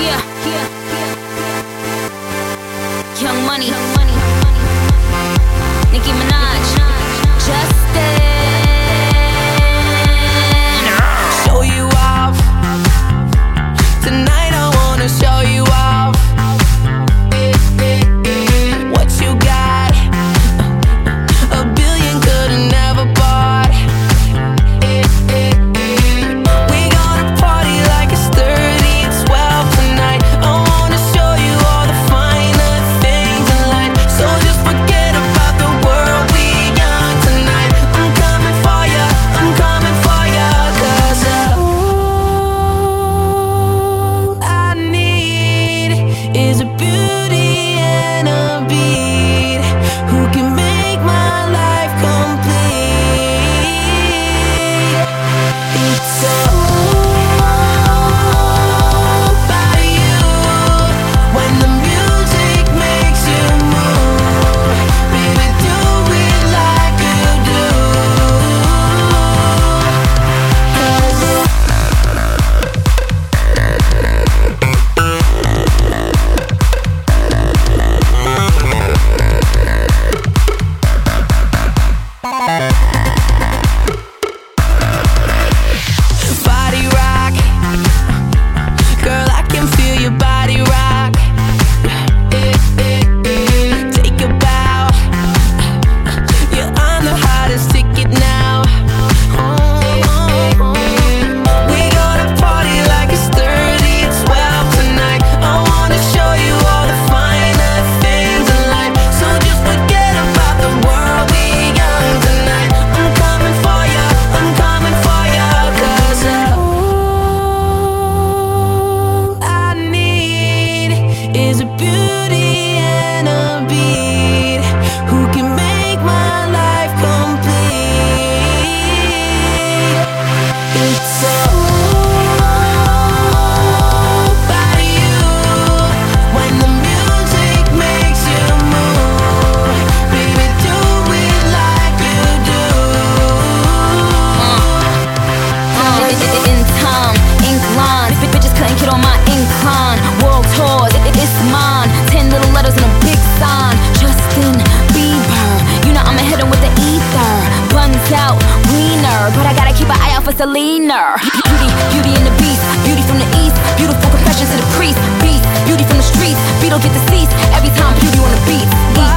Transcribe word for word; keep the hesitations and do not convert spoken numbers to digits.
Yeah, yeah, Young Money, Nicki Minaj, Justin. Show you off tonight. I wanna show you off what you got. A billion could've never bought. We gonna party like it's thirty twelve tonight. I wanna show you all the finer things in life. So just forget about the world, we young tonight. I'm coming for ya, I'm coming for ya. Cause all I need is a beauty and a beat who can make my life complete. It's all about you. When the music makes you move, baby, do it like you do. 'Cause body rock, girl, I can feel your body rock. Take a bow, you're on the hottest ticket now. We gonna party like it's thirty twelve tonight. I wanna show you all the finer things in life. So just forget about the world, we young tonight. I'm coming for ya, I'm coming for ya. 'Cause all I need is a beauty and a beat who can make my life complete. It's all about you. When the music makes you move, baby, do it like you do. In time, ink lines, bitches couldn't get on my incline. World tours, it- it's mine. Ten little letters and a big sign. Justin Bieber, you know I'ma hit him with the ether. Buns out, wiener, but I gotta keep an eye out for Selena. Beauty, beauty and the beast, beauty from the east. Beautiful confessions to the priest. Beast, beauty from the streets. Beetle get deceased every time beauty on the beat.